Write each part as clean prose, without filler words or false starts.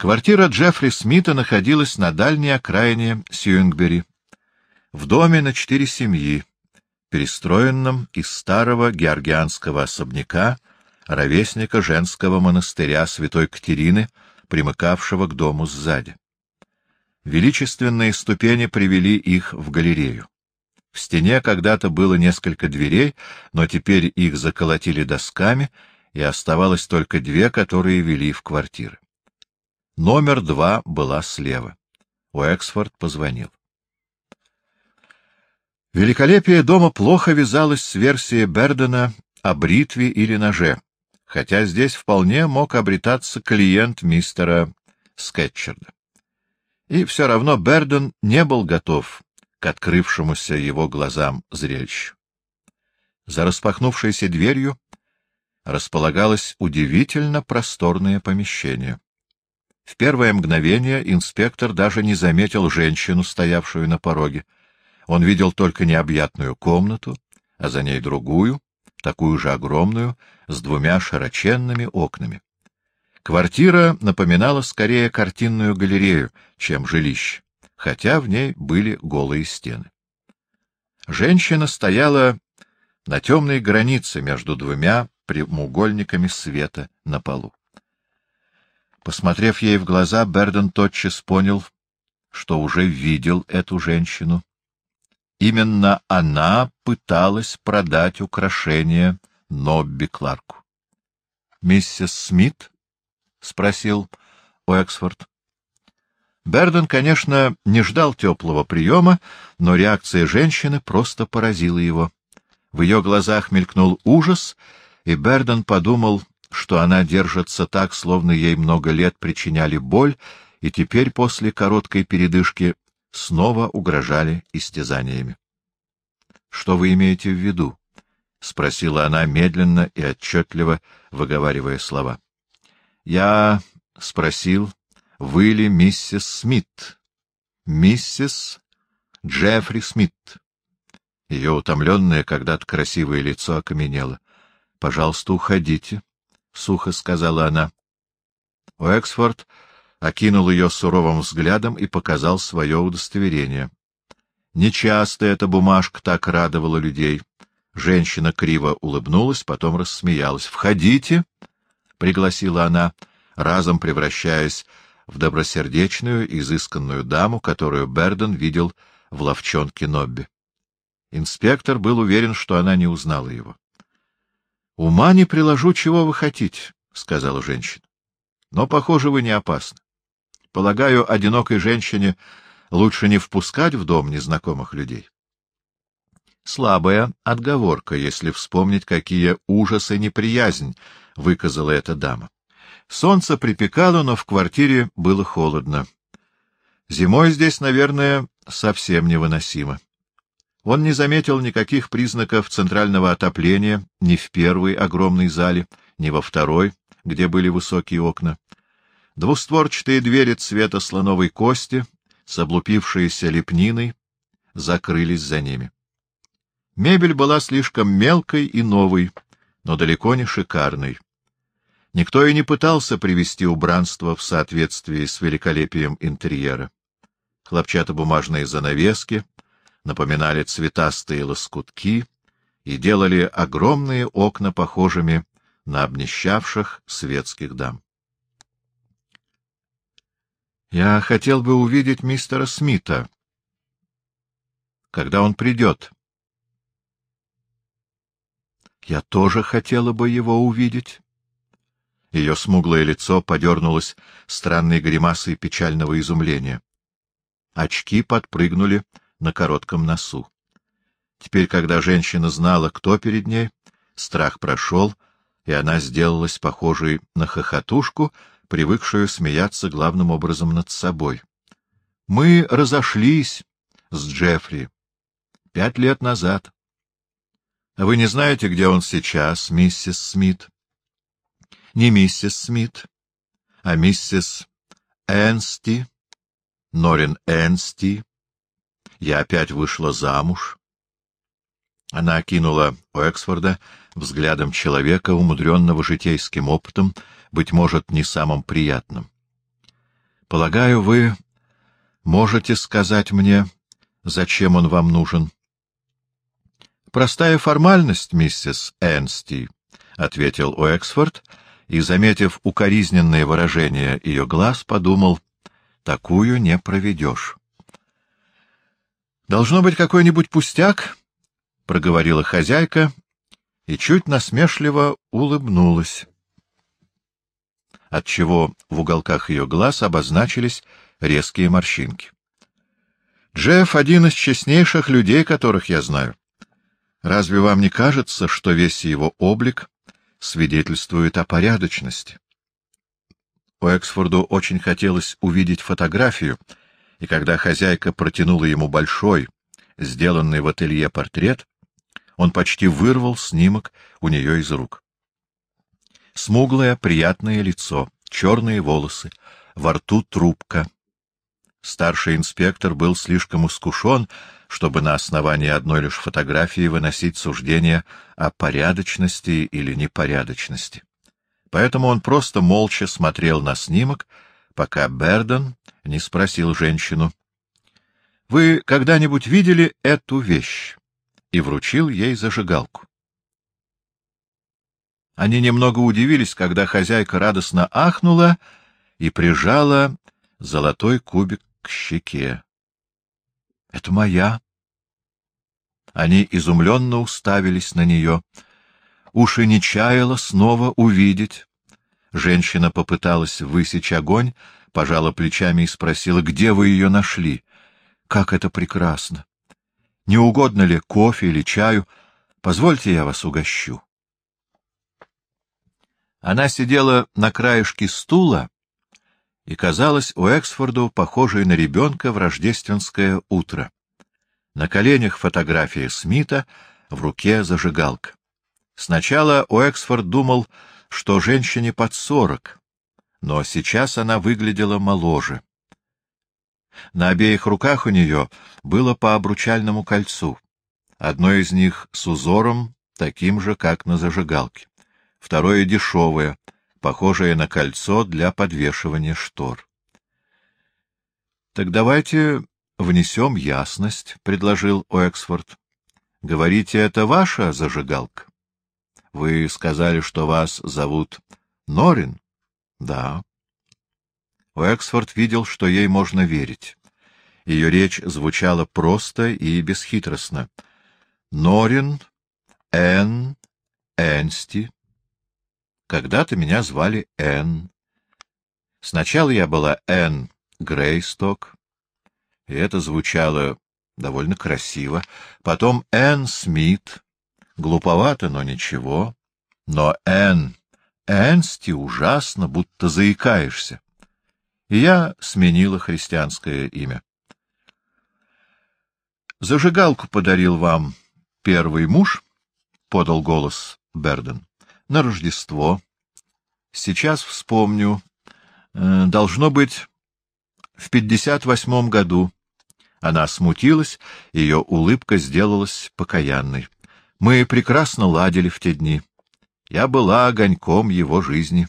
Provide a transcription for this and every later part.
Квартира Джеффри Смита находилась на дальней окраине Сьюингбери, в доме на 4 семьи, перестроенном из старого георгианского особняка, ровесника женского монастыря святой Катерины, примыкавшего к дому сзади. Величественные ступени привели их в галерею. В стене когда-то было несколько дверей, но теперь их заколотили досками, и оставалось только 2, которые вели в квартиры. Номер 2 была слева. Уэксфорд позвонил. Великолепие дома плохо вязалось с версией Бердена о бритве или ноже, хотя здесь вполне мог обретаться клиент мистера Скетчерда. И все равно Берден не был готов к открывшемуся его глазам зрелищу. За распахнувшейся дверью располагалось удивительно просторное помещение. В первое мгновение инспектор даже не заметил женщину, стоявшую на пороге. Он видел только необъятную комнату, а за ней другую, такую же огромную, с 2 широченными окнами. Квартира напоминала скорее картинную галерею, чем жилище, хотя в ней были голые стены. Женщина стояла на темной границе между 2 прямоугольниками света на полу. Посмотрев ей в глаза, Берден тотчас понял, что уже видел эту женщину. Именно она пыталась продать украшение Нобби Кларку. — Миссис Смит? — спросил Уэксфорд. Берден, конечно, не ждал теплого приема, но реакция женщины просто поразила его. В ее глазах мелькнул ужас, и Берден подумал, что она держится так, словно ей много лет причиняли боль, и теперь после короткой передышки снова угрожали истязаниями. — Что вы имеете в виду? — спросила она медленно и отчетливо, выговаривая слова. — Я спросил, вы ли миссис Смит? Миссис Джеффри Смит. Ее утомленное, когда-то красивое лицо окаменело. — Пожалуйста, уходите, — сухо сказала она. Уэксфорд окинул ее суровым взглядом и показал свое удостоверение. Нечасто эта бумажка так радовала людей. Женщина криво улыбнулась, потом рассмеялась. — Входите, — пригласила она, разом превращаясь в добросердечную, изысканную даму, которую Берден видел в лавчонке Нобби. Инспектор был уверен, что она не узнала его. — Ума не приложу, чего вы хотите, — сказала женщина. — Но, похоже, вы не опасны. Полагаю, одинокой женщине лучше не впускать в дом незнакомых людей. Слабая отговорка, если вспомнить, какие ужасы и неприязнь выказала эта дама. Солнце припекало, но в квартире было холодно. Зимой здесь, наверное, совсем невыносимо. Он не заметил никаких признаков центрального отопления ни в первой огромной зале, ни во второй, где были высокие окна. Двустворчатые двери цвета слоновой кости с облупившейся лепниной закрылись за ними. Мебель была слишком мелкой и новой, но далеко не шикарной. Никто и не пытался привести убранство в соответствии с великолепием интерьера. Хлопчатобумажные занавески напоминали цветастые лоскутки и делали огромные окна похожими на обнищавших светских дам. — Я хотел бы увидеть мистера Смита, когда он придет. — Я тоже хотела бы его увидеть. Ее смуглое лицо подернулось странной гримасой печального изумления. Очки подпрыгнули на коротком носу. Теперь, когда женщина знала, кто перед ней, страх прошел, и она сделалась похожей на хохотушку, привыкшую смеяться главным образом над собой. — Мы разошлись с Джеффри 5 лет назад. — Вы не знаете, где он сейчас, миссис Смит? — Не миссис Смит, а миссис Энсти, Норин Энсти. Я опять вышла замуж. Она окинула Уэксфорда взглядом человека, умудренного житейским опытом, быть может, не самым приятным. Полагаю, вы можете сказать мне, зачем он вам нужен? — Простая формальность, миссис Энсти, — ответил Уэксфорд, и, заметив укоризненное выражение ее глаз, подумал: такую не проведешь. — Должно быть какой-нибудь пустяк, — проговорила хозяйка и чуть насмешливо улыбнулась, отчего в уголках ее глаз обозначились резкие морщинки. — Джефф — один из честнейших людей, которых я знаю. Разве вам не кажется, что весь его облик свидетельствует о порядочности? Уэксфорду очень хотелось увидеть фотографию, и когда хозяйка протянула ему большой, сделанный в ателье портрет, он почти вырвал снимок у нее из рук. Смуглое, приятное лицо, черные волосы, во рту трубка. Старший инспектор был слишком искушен, чтобы на основании одной лишь фотографии выносить суждение о порядочности или непорядочности. Поэтому он просто молча смотрел на снимок, пока Берден не спросил женщину: — Вы когда-нибудь видели эту вещь? И вручил ей зажигалку. Они немного удивились, когда хозяйка радостно ахнула и прижала золотой кубик к щеке. — Это моя. Они изумленно уставились на нее. Уж и не чаяла снова увидеть. Женщина попыталась высечь огонь, пожала плечами и спросила: — Где вы ее нашли? — Как это прекрасно! Не угодно ли кофе или чаю? Позвольте, я вас угощу. Она сидела на краешке стула и казалась Уэксфорду похожей на ребенка в рождественское утро. На коленях фотография Смита, в руке зажигалка. Сначала Уэксфорд думал, что женщине под 40, но сейчас она выглядела моложе. На обеих руках у нее было по обручальному кольцу. Одно из них с узором, таким же, как на зажигалке. Второе дешевое, похожее на кольцо для подвешивания штор. — Так давайте внесем ясность, — предложил Уэксфорд. — Говорите, это ваша зажигалка? Вы сказали, что вас зовут Норрин? — Да. Уэксфорд видел, что ей можно верить. Ее речь звучала просто и бесхитростно. Норрин, Энн, Энсти. Когда-то меня звали Энн. Сначала я была Энн Грейсток, и это звучало довольно красиво. Потом Энн Смит. Глуповато, но ничего. Но Энн Энсти ужасно, будто заикаешься. И я сменила христианское имя. «Зажигалку подарил вам первый муж», — подал голос Берден, — «на Рождество. Сейчас вспомню. Должно быть, в 58 году». Она смутилась, ее улыбка сделалась покаянной. «Мы прекрасно ладили в те дни. Я была огоньком его жизни».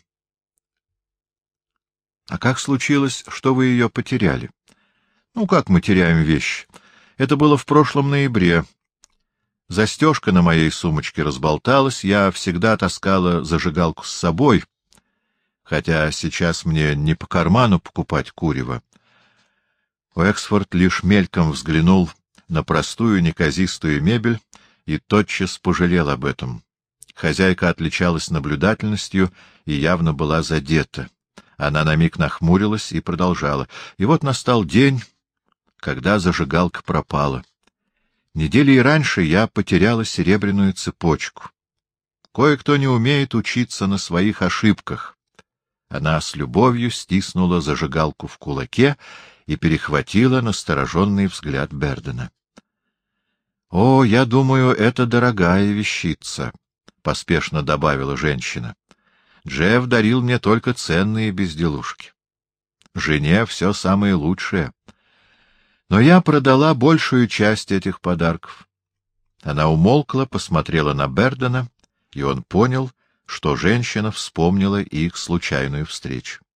«А как случилось, что вы ее потеряли?» «Ну, как мы теряем вещи? Это было в прошлом ноябре. Застежка на моей сумочке разболталась, я всегда таскала зажигалку с собой, хотя сейчас мне не по карману покупать курево». Уэксфорд лишь мельком взглянул на простую неказистую мебель и тотчас пожалел об этом. Хозяйка отличалась наблюдательностью и явно была задета. Она на миг нахмурилась и продолжала. И вот настал день, когда зажигалка пропала. Недели и раньше я потеряла серебряную цепочку. Кое-кто не умеет учиться на своих ошибках. Она с любовью стиснула зажигалку в кулаке и перехватила настороженный взгляд Бердена. — О, я думаю, это дорогая вещица, — поспешно добавила женщина. — Джефф дарил мне только ценные безделушки. Жене все самое лучшее. Но я продала большую часть этих подарков. Она умолкла, посмотрела на Бердена, и он понял, что женщина вспомнила их случайную встречу.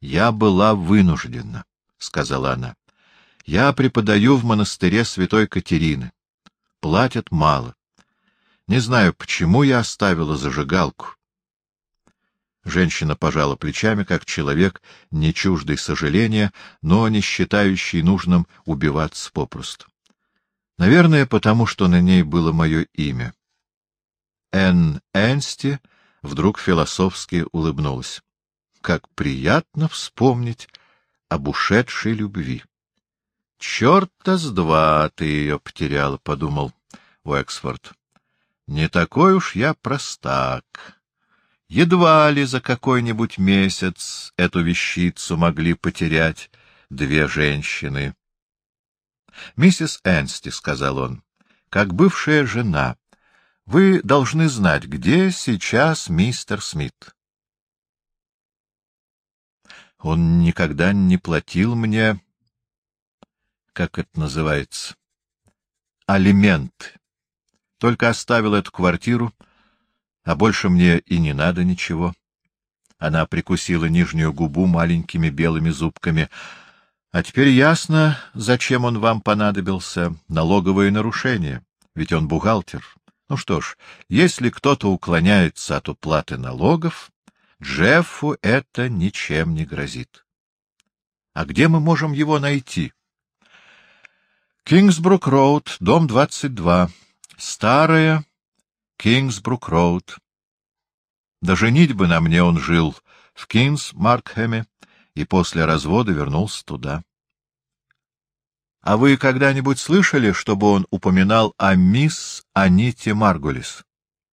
Я была вынуждена, — сказала она. Я преподаю в монастыре святой Катерины. Платят мало. Не знаю, почему я оставила зажигалку. Женщина пожала плечами, как человек, не чуждый сожаления, но не считающий нужным убиваться попросту. Наверное, потому что на ней было мое имя. Энн Энсти вдруг философски улыбнулась. Как приятно вспомнить об ушедшей любви. — Черта с два ты ее потеряла, — подумал Уэксфорд. — Не такой уж я простак. Едва ли за какой-нибудь месяц эту вещицу могли потерять две женщины. — Миссис Энсти, — сказал он, — как бывшая жена, вы должны знать, где сейчас мистер Смит. Он никогда не платил мне, как это называется, алимент. Только оставил эту квартиру, а больше мне и не надо ничего. Она прикусила нижнюю губу маленькими белыми зубками. А теперь ясно, зачем он вам понадобился. Налоговые нарушения, ведь он бухгалтер. Ну что ж, если кто-то уклоняется от уплаты налогов, Джеффу это ничем не грозит. А где мы можем его найти? Кингсбрук-роуд, дом 22. Старая Кингсбрук-роуд. До женитьбы на мне он жил в Кингс-Маркхэме и после развода вернулся туда. А вы когда-нибудь слышали, чтобы он упоминал о мисс Аните Маргулис?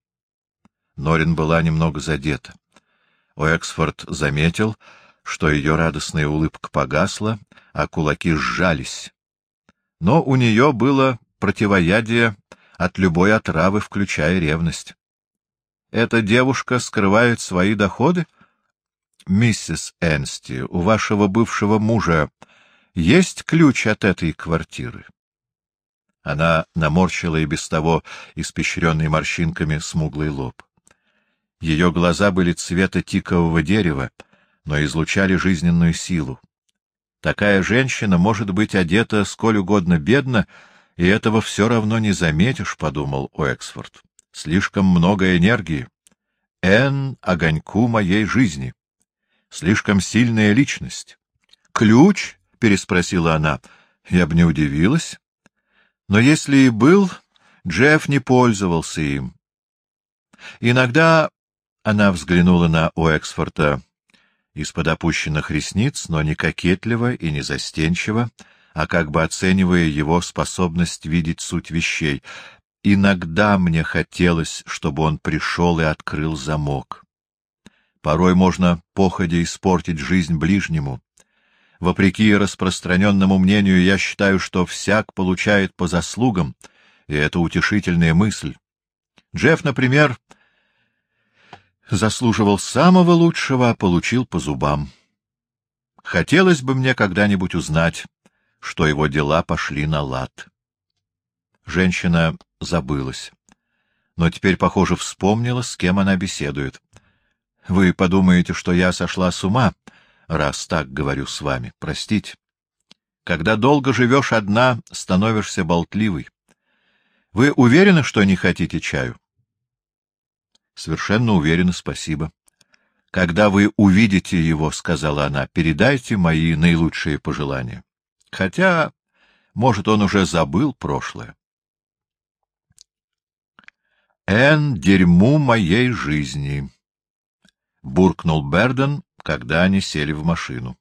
Норин была немного задета. Уэксфорд заметил, что ее радостная улыбка погасла, а кулаки сжались. Но у нее было противоядие от любой отравы, включая ревность. Эта девушка скрывает свои доходы? Миссис Энсти, у вашего бывшего мужа есть ключ от этой квартиры? Она наморщила и без того испещренный морщинками смуглый лоб. Ее глаза были цвета тикового дерева, но излучали жизненную силу. Такая женщина может быть одета сколь угодно бедно, и этого все равно не заметишь, — подумал Уэксфорд. Слишком много энергии. Энн — огоньку моей жизни. Слишком сильная личность. — Ключ? — переспросила она. — Я бы не удивилась. Но если и был, Джефф не пользовался им. Иногда она взглянула на Уэксфорда из-под опущенных ресниц, но не кокетливо и не застенчиво, а как бы оценивая его способность видеть суть вещей. Иногда мне хотелось, чтобы он пришел и открыл замок. Порой можно походя испортить жизнь ближнему. Вопреки распространенному мнению, я считаю, что всяк получает по заслугам, и это утешительная мысль. Джефф, например, заслуживал самого лучшего, а получил по зубам. Хотелось бы мне когда-нибудь узнать, что его дела пошли на лад. Женщина забылась, но теперь, похоже, вспомнила, с кем она беседует. Вы подумаете, что я сошла с ума, раз так говорю с вами. Простите. Когда долго живешь одна, становишься болтливой. Вы уверены, что не хотите чаю? Совершенно уверена, спасибо. Когда вы увидите его, — сказала она, — передайте мои наилучшие пожелания. Хотя, может, он уже забыл прошлое. Энн — дерьму моей жизни, — буркнул Берден, когда они сели в машину.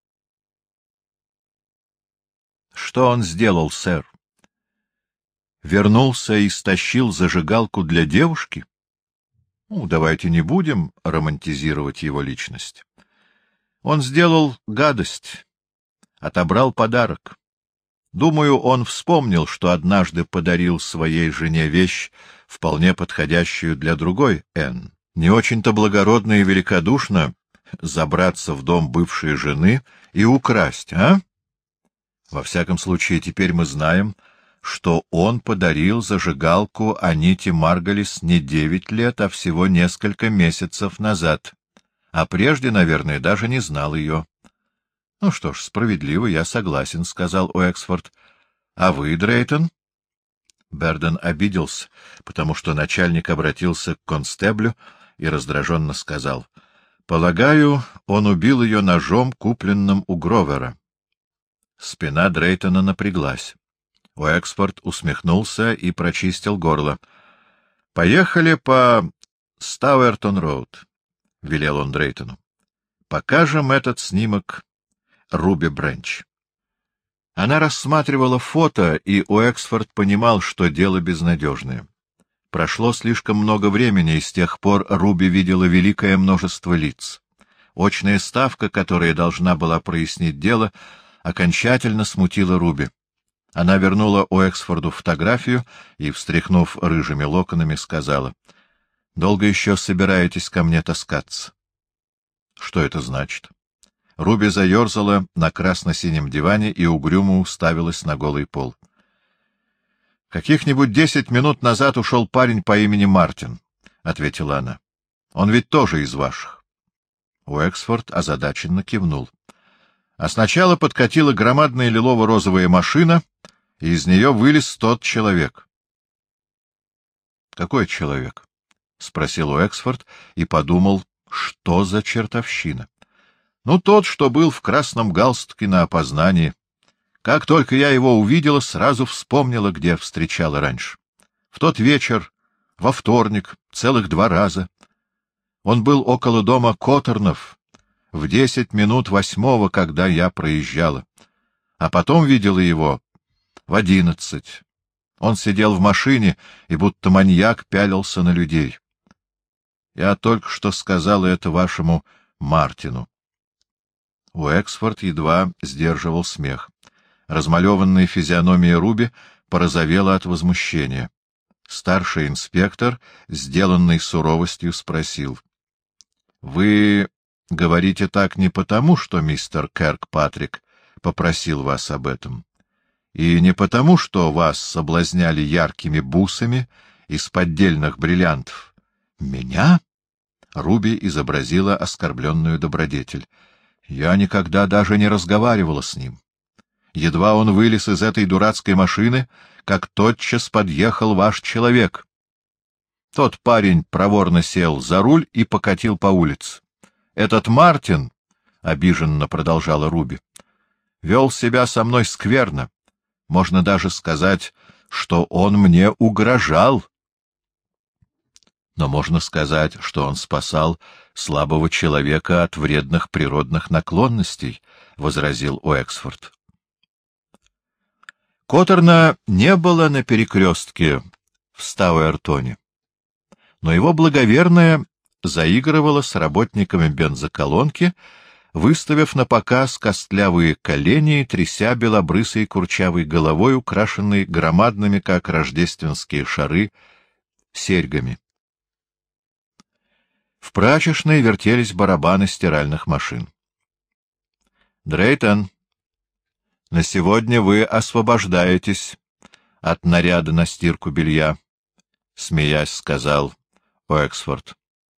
— Что он сделал, сэр? Вернулся и стащил зажигалку для девушки? Давайте не будем романтизировать его личность. Он сделал гадость, отобрал подарок. Думаю, он вспомнил, что однажды подарил своей жене вещь, вполне подходящую для другой Энн. Не очень-то благородно и великодушно забраться в дом бывшей жены и украсть, а? Во всяком случае, теперь мы знаем, что он подарил зажигалку Аните Маргулис не 9 лет, а всего несколько месяцев назад. а прежде, наверное, даже не знал ее. — Ну что ж, справедливо, я согласен, — сказал Уэксфорд. — А вы, Дрейтон? Берден обиделся, потому что начальник обратился к констеблю и раздраженно сказал: — Полагаю, он убил ее ножом, купленным у Гровера. Спина Дрейтона напряглась. Уэксфорд усмехнулся и прочистил горло. — Поехали по Стауэртон-роуд, — велел он Дрейтону. — Покажем этот снимок Руби Бренч. Она рассматривала фото, и Уэксфорд понимал, что дело безнадежное. Прошло слишком много времени, и с тех пор Руби видела великое множество лиц. Очная ставка, которая должна была прояснить дело, окончательно смутила Руби. Она вернула Уэксфорду фотографию и, встряхнув рыжими локонами, сказала: — Долго еще собираетесь ко мне таскаться? — Что это значит? Руби заерзала на красно-синем диване и угрюмо уставилась на голый пол. — Каких-нибудь 10 минут назад ушел парень по имени Мартин, — ответила она. — Он ведь тоже из ваших. Уэксфорд озадаченно кивнул. А сначала подкатила громадная лилово-розовая машина, и из нее вылез тот человек. — Какой человек? — спросил Уэксфорд и подумал, что за чертовщина. — Ну, тот, что был в красном галстуке на опознании. Как только я его увидела, сразу вспомнила, где встречала раньше. В тот вечер, во вторник, целых 2 раза. Он был около дома Коттернов в 10 минут 8, когда я проезжала. А потом видела его в 11. Он сидел в машине и будто маньяк пялился на людей. Я только что сказала это вашему Мартину. Уэксфорд едва сдерживал смех. Размалеванная физиономия Руби порозовела от возмущения. Старший инспектор, сделанный суровостью, спросил: — Вы говорите так не потому, что мистер Киркпатрик попросил вас об этом, и не потому, что вас соблазняли яркими бусами из поддельных бриллиантов? — Меня? — Руби изобразила оскорбленную добродетель. — Я никогда даже не разговаривала с ним. Едва он вылез из этой дурацкой машины, как тотчас подъехал ваш человек. Тот парень проворно сел за руль и покатил по улице. Этот Мартин, — обиженно продолжала Руби, — вел себя со мной скверно. Можно даже сказать, что он мне угрожал. Но можно сказать, что он спасал слабого человека от вредных природных наклонностей, — возразил Уэксфорд. Коттерна не было на перекрестке в Стауэртоне, но его благоверная заигрывала с работниками бензоколонки, выставив на показ костлявые колени и тряся белобрысой курчавой головой, украшенной громадными, как рождественские шары, серьгами. В прачечной вертелись барабаны стиральных машин. — Дрейтон, на сегодня вы освобождаетесь от наряда на стирку белья, — смеясь сказал Уэксфорд.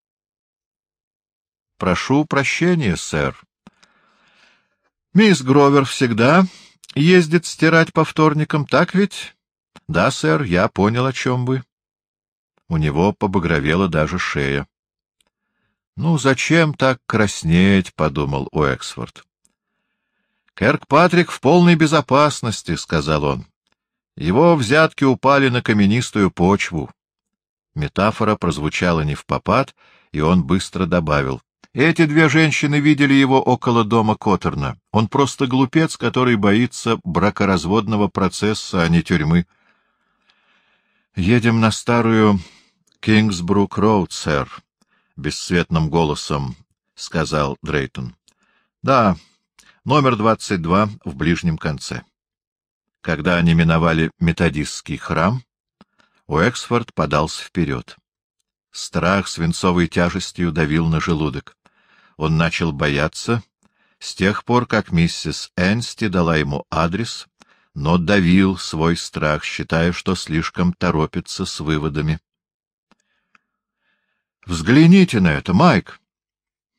— Прошу прощения, сэр. Мисс Гровер всегда ездит стирать по вторникам, так ведь? — Да, сэр, я понял, о чем вы. У него побагровела даже шея. — Ну, зачем так краснеть? — подумал Уэксфорд. — Киркпатрик в полной безопасности, — сказал он. Его взятки упали на каменистую почву. Метафора прозвучала невпопад, и он быстро добавил: — Эти 2 женщины видели его около дома Коттерна. Он просто глупец, который боится бракоразводного процесса, а не тюрьмы. — Едем на старую Кингсбрук-роуд, сэр, — бесцветным голосом сказал Дрейтон. — Да, номер 22 в ближнем конце. Когда они миновали методистский храм, Уэксфорд подался вперед. Страх свинцовой тяжестью давил на желудок. Он начал бояться с тех пор, как миссис Энсти дала ему адрес, но давил свой страх, считая, что слишком торопится с выводами. — Взгляните на это, Майк!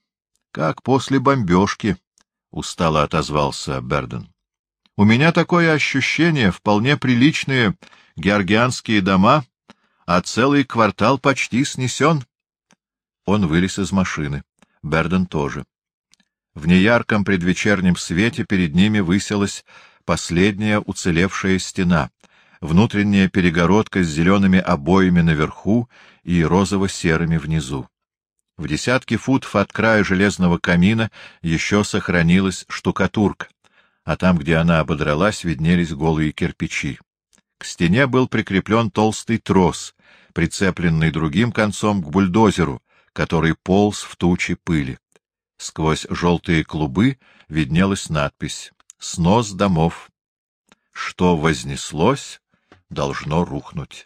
— Как после бомбежки, — устало отозвался Берден. — У меня такое ощущение, вполне приличные георгианские дома, а целый квартал почти снесен. Он вылез из машины. Берден тоже. В неярком предвечернем свете перед ними высилась последняя уцелевшая стена, внутренняя перегородка с зелеными обоями наверху и розово-серыми внизу. В десятке футов от края железного камина еще сохранилась штукатурка, а там, где она ободралась, виднелись голые кирпичи. К стене был прикреплен толстый трос, прицепленный другим концом к бульдозеру, который полз в тучи пыли. Сквозь желтые клубы виднелась надпись «Снос домов». Что вознеслось, должно рухнуть.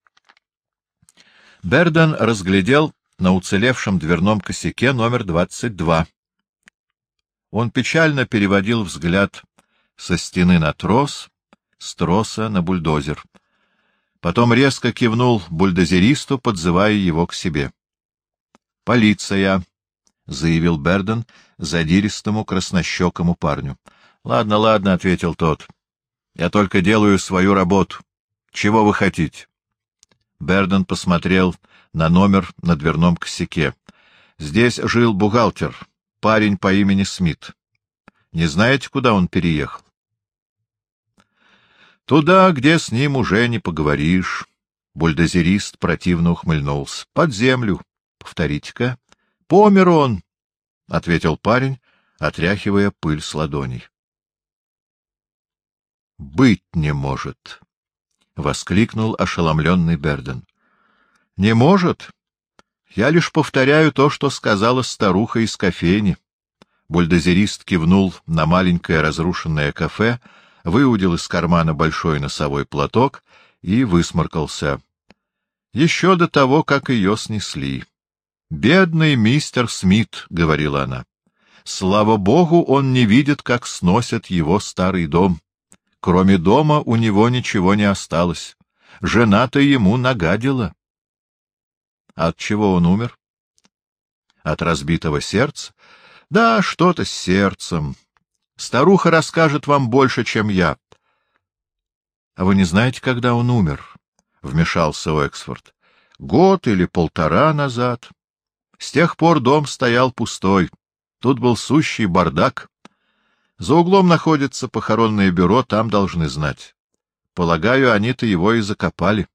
Берден разглядел на уцелевшем дверном косяке номер 22. Он печально переводил взгляд со стены на трос, с троса на бульдозер. Потом резко кивнул бульдозеристу, подзывая его к себе. — Полиция! — заявил Берден задиристому краснощекому парню. — Ладно, ладно, — ответил тот. — Я только делаю свою работу. Чего вы хотите? Берден посмотрел на номер на дверном косяке. Здесь жил бухгалтер, парень по имени Смит. Не знаете, куда он переехал? — Туда, где с ним уже не поговоришь. Бульдозерист противно ухмыльнулся. — Под землю. Повторите-ка. — Помер он, — ответил парень, отряхивая пыль с ладоней. — Быть не может! — воскликнул ошеломленный Берден. — Не может? Я лишь повторяю то, что сказала старуха из кофейни. Бульдозерист кивнул на маленькое разрушенное кафе, выудил из кармана большой носовой платок и высморкался. Еще до того, как ее снесли. — Бедный мистер Смит, — говорила она. — Слава богу, он не видит, как сносят его старый дом. Кроме дома у него ничего не осталось. Жена-то ему нагадила. От чего он умер? От разбитого сердца? Да, что-то с сердцем. Старуха расскажет вам больше, чем я. — А вы не знаете, когда он умер? — вмешался Уэксфорд. — Год или полтора назад. С тех пор дом стоял пустой. Тут был сущий бардак. За углом находится похоронное бюро, там должны знать. Полагаю, они-то его и закопали.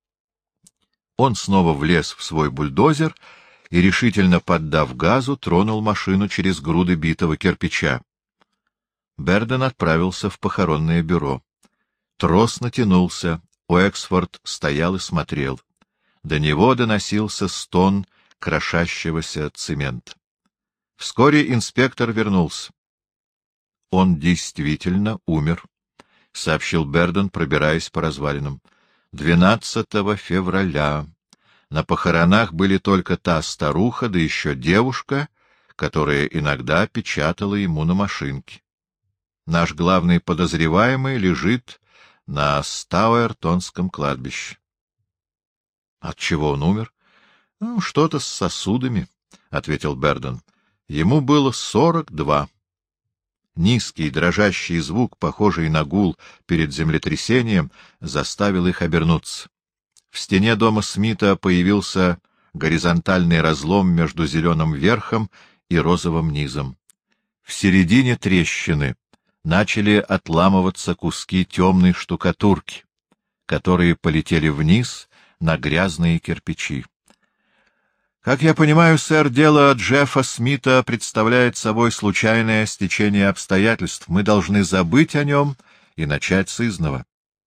Он снова влез в свой бульдозер и, решительно поддав газу, тронул машину через груды битого кирпича. Берден отправился в похоронное бюро. Трос натянулся, Уэксфорд стоял и смотрел. До него доносился стон крошащегося цемента. Вскоре инспектор вернулся. — Он действительно умер, — сообщил Берден, пробираясь по развалинам. 12 февраля. На похоронах были только та старуха, да еще девушка, которая иногда печатала ему на машинке. Наш главный подозреваемый лежит на Стауэртонском кладбище. — От чего он умер? — Ну, что-то с сосудами, — ответил Берден. Ему было 42. Низкий, дрожащий звук, похожий на гул перед землетрясением, заставил их обернуться. В стене дома Смита появился горизонтальный разлом между зеленым верхом и розовым низом. В середине трещины начали отламываться куски темной штукатурки, которые полетели вниз на грязные кирпичи. Как я понимаю, сэр, дело Джеффа Смита представляет собой случайное стечение обстоятельств. Мы должны забыть о нем и начать с изного.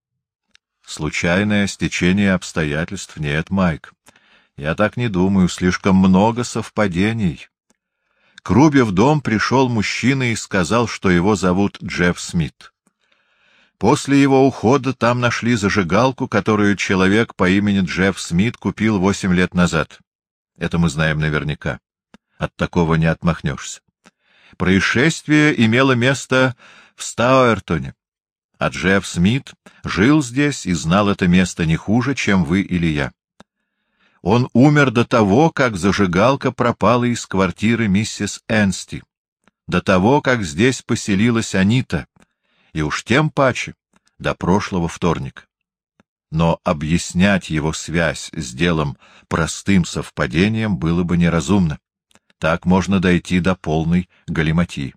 Случайное стечение обстоятельств? Нет, Майк. Я так не думаю, слишком много совпадений. К Руби в дом пришел мужчина и сказал, что его зовут Джефф Смит. После его ухода там нашли зажигалку, которую человек по имени Джефф Смит купил 8 лет назад. Это мы знаем наверняка. От такого не отмахнешься. Происшествие имело место в Стауэртоне, а Джефф Смит жил здесь и знал это место не хуже, чем вы или я. Он умер до того, как зажигалка пропала из квартиры миссис Энсти, до того, как здесь поселилась Анита, и уж тем паче до прошлого вторника. Но объяснять его связь с делом простым совпадением было бы неразумно. Так можно дойти до полной галиматьи.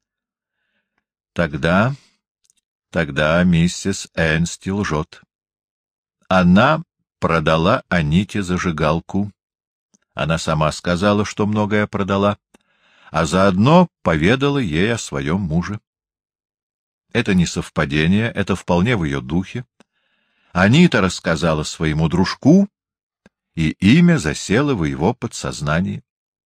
Тогда миссис Энсти лжет. Она продала Аните зажигалку. Она сама сказала, что многое продала, а заодно поведала ей о своем муже. Это не совпадение, это вполне в ее духе. Анита рассказала своему дружку, и имя засело в его подсознании.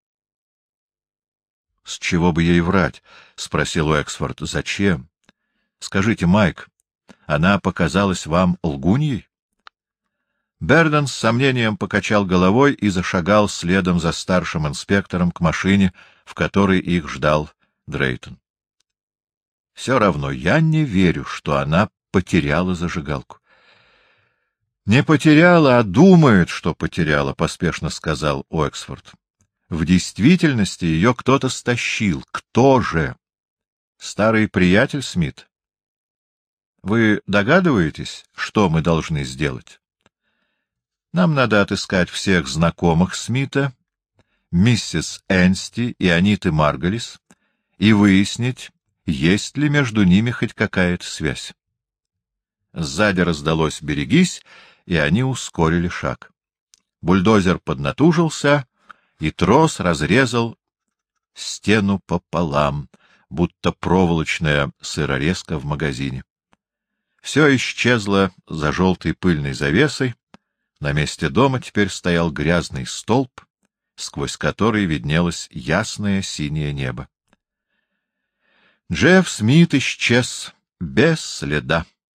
— С чего бы ей врать? — спросил Уэксфорд. — Зачем? Скажите, Майк, она показалась вам лгуньей? Берден с сомнением покачал головой и зашагал следом за старшим инспектором к машине, в которой их ждал Дрейтон. — Все равно я не верю, что она потеряла зажигалку. — Не потеряла, а думает, что потеряла, — поспешно сказал Уэксфорд. В действительности ее кто-то стащил. Кто же? Старый приятель Смит. Вы догадываетесь, что мы должны сделать? Нам надо отыскать всех знакомых Смита, миссис Энсти и Аниты Марголис, и выяснить, есть ли между ними хоть какая-то связь. Сзади раздалось «берегись», и они ускорили шаг. Бульдозер поднатужился, и трос разрезал стену пополам, будто проволочная сырорезка в магазине. Все исчезло за желтой пыльной завесой, на месте дома теперь стоял грязный столб, сквозь который виднелось ясное синее небо. Джефф Смит исчез без следа.